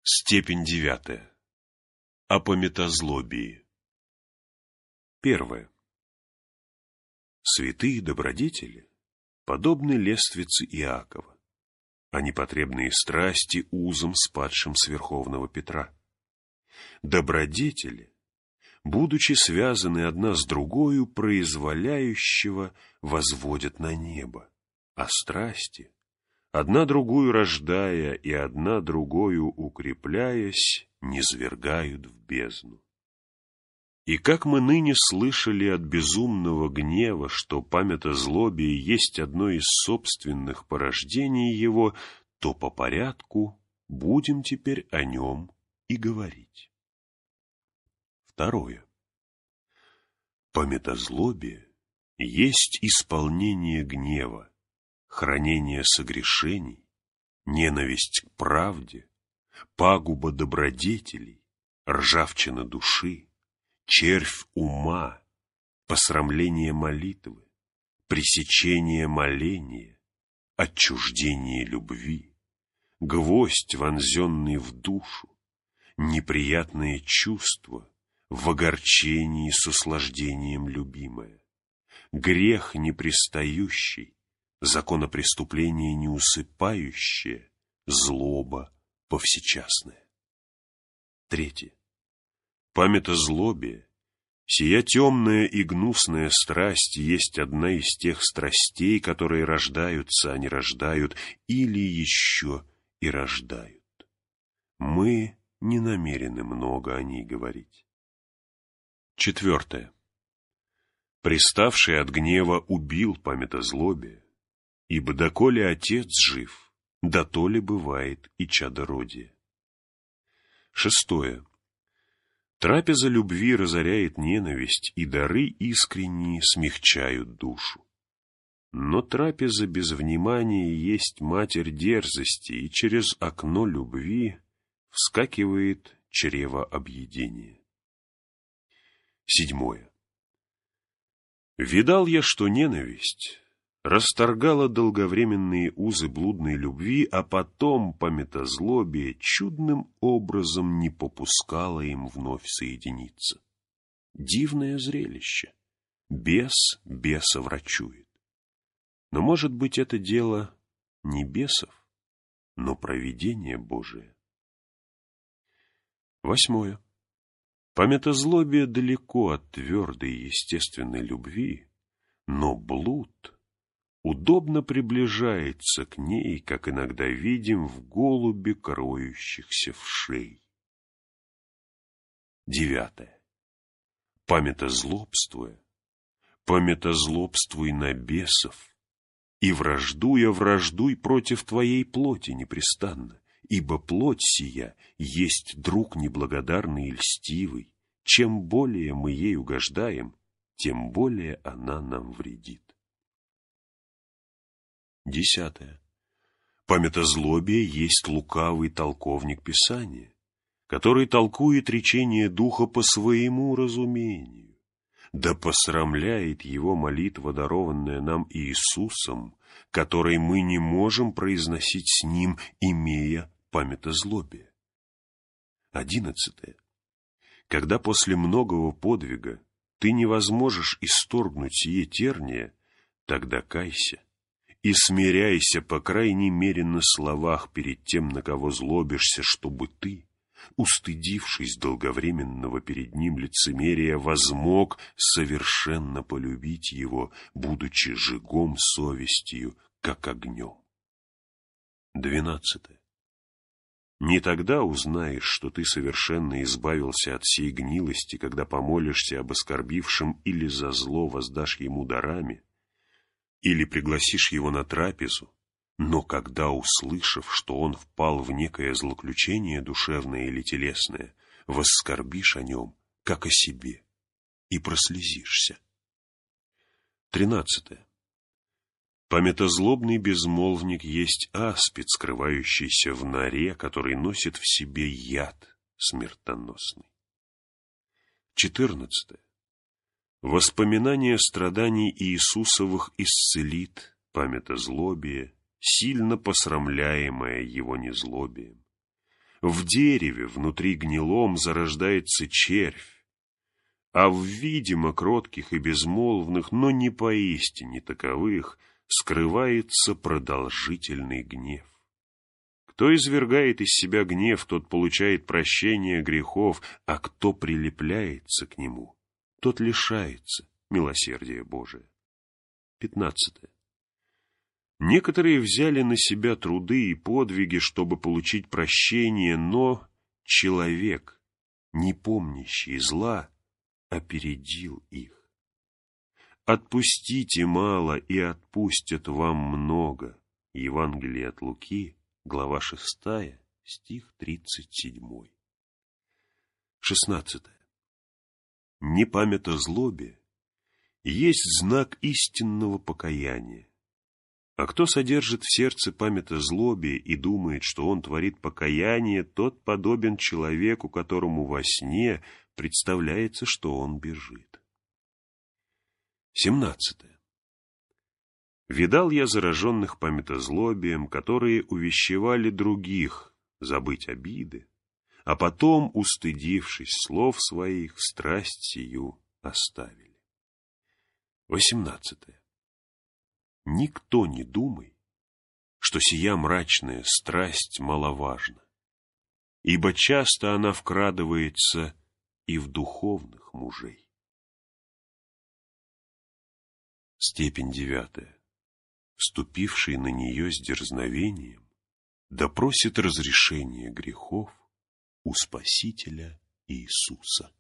Степень 9. О памятозлобии. 1. Святые добродетели подобны лествице Иакова, а непотребные страсти узам, спадшим с Верховного Петра. Добродетели, будучи связаны одна с другою, произволяющего возводят на небо, а страсти, одна другую рождая и одна другою укрепляясь, низвергают в бездну. И как мы ныне слышали от безумного гнева, что памятозлобие есть одно из собственных порождений его, то по порядку будем теперь о нем и говорить. 2. Памятозлобие есть исполнение гнева, хранение согрешений, ненависть к правде, пагуба добродетелей, ржавчина души, червь ума, посрамление молитвы, пресечение моления, отчуждение любви, гвоздь, вонзенный в душу, неприятное чувство, в огорчении с услаждением любимое, грех непристающий, законопреступление неусыпающее, злоба повсечасная. 3. Памятозлобие, сия темная и гнусная страсть, есть одна из тех страстей, которые рождаются, а не рождают, или еще и рождают. Мы не намерены много о ней говорить. 4. Приставший от гнева убил памятозлобие, ибо доколе отец жив, дотоле бывает и чадородие. 6. Трапеза любви разоряет ненависть, и дары искренние смягчают душу. Но трапеза без внимания есть матерь дерзости, и через окно любви вскакивает чрево объедения. 7. Видал я, что ненависть расторгала долговременные узы блудной любви, а потом памятозлобие чудным образом не попускало им вновь соединиться. Дивное зрелище. Бес беса врачует. Но, может быть, это дело не бесов, но провидение Божие. 8. Памятозлобие далеко от твердой и естественной любви, но блуд удобно приближается к ней, как иногда видим в голубе, кроющихся в шей. 9. Памятозлобствуя, памятозлобствуй на бесов, и враждуй против твоей плоти непрестанно, ибо плоть сия есть друг неблагодарный и льстивый. Чем более мы ей угождаем, тем более она нам вредит. 10. Памятозлобие есть лукавый толковник Писания, который толкует речение Духа по своему разумению, да посрамляет его молитва, дарованная нам Иисусом, которой мы не можем произносить с Ним, имея памятозлобие. 11. Когда после многого подвига ты не возможешь исторгнуть сие терния, тогда кайся и смиряйся, по крайней мере, на словах перед тем, на кого злобишься, чтобы ты, устыдившись долговременного перед ним лицемерия, возмог совершенно полюбить его, будучи жигом совестью, как огнем. 12. Не тогда узнаешь, что ты совершенно избавился от сей гнилости, когда помолишься об оскорбившем или за зло воздашь ему дарами, или пригласишь его на трапезу, но когда, услышав, что он впал в некое злоключение душевное или телесное, воскорбишь о нем, как о себе, и прослезишься. 13. Памятозлобный безмолвник есть аспид, скрывающийся в норе, который носит в себе яд смертоносный. 14. Воспоминание страданий Иисусовых исцелит памятозлобие, сильно посрамляемое его незлобием. В дереве внутри гнилом зарождается червь, а в видимо кротких и безмолвных, но не поистине таковых, скрывается продолжительный гнев. Кто извергает из себя гнев, тот получает прощение грехов, а кто прилепляется к нему, тот лишается милосердия Божия. 15. Некоторые взяли на себя труды и подвиги, чтобы получить прощение, но человек, не помнящий зла, опередил их. «Отпустите мало, и отпустят вам много». Евангелие от Луки, глава 6, стих 37. 16. Не память о злобе есть знак истинного покаяния. А кто содержит в сердце память о злобе и думает, что он творит покаяние, тот подобен человеку, которому во сне представляется, что он бежит. 17. Видал я зараженных памятозлобием, которые увещевали других забыть обиды, а потом, устыдившись слов своих, страсть сию оставили. 18. Никто не думай, что сия мрачная страсть маловажна, ибо часто она вкрадывается и в духовных мужей. Степень 9. Вступивший на нее с дерзновением, допросит разрешения грехов у Спасителя Иисуса.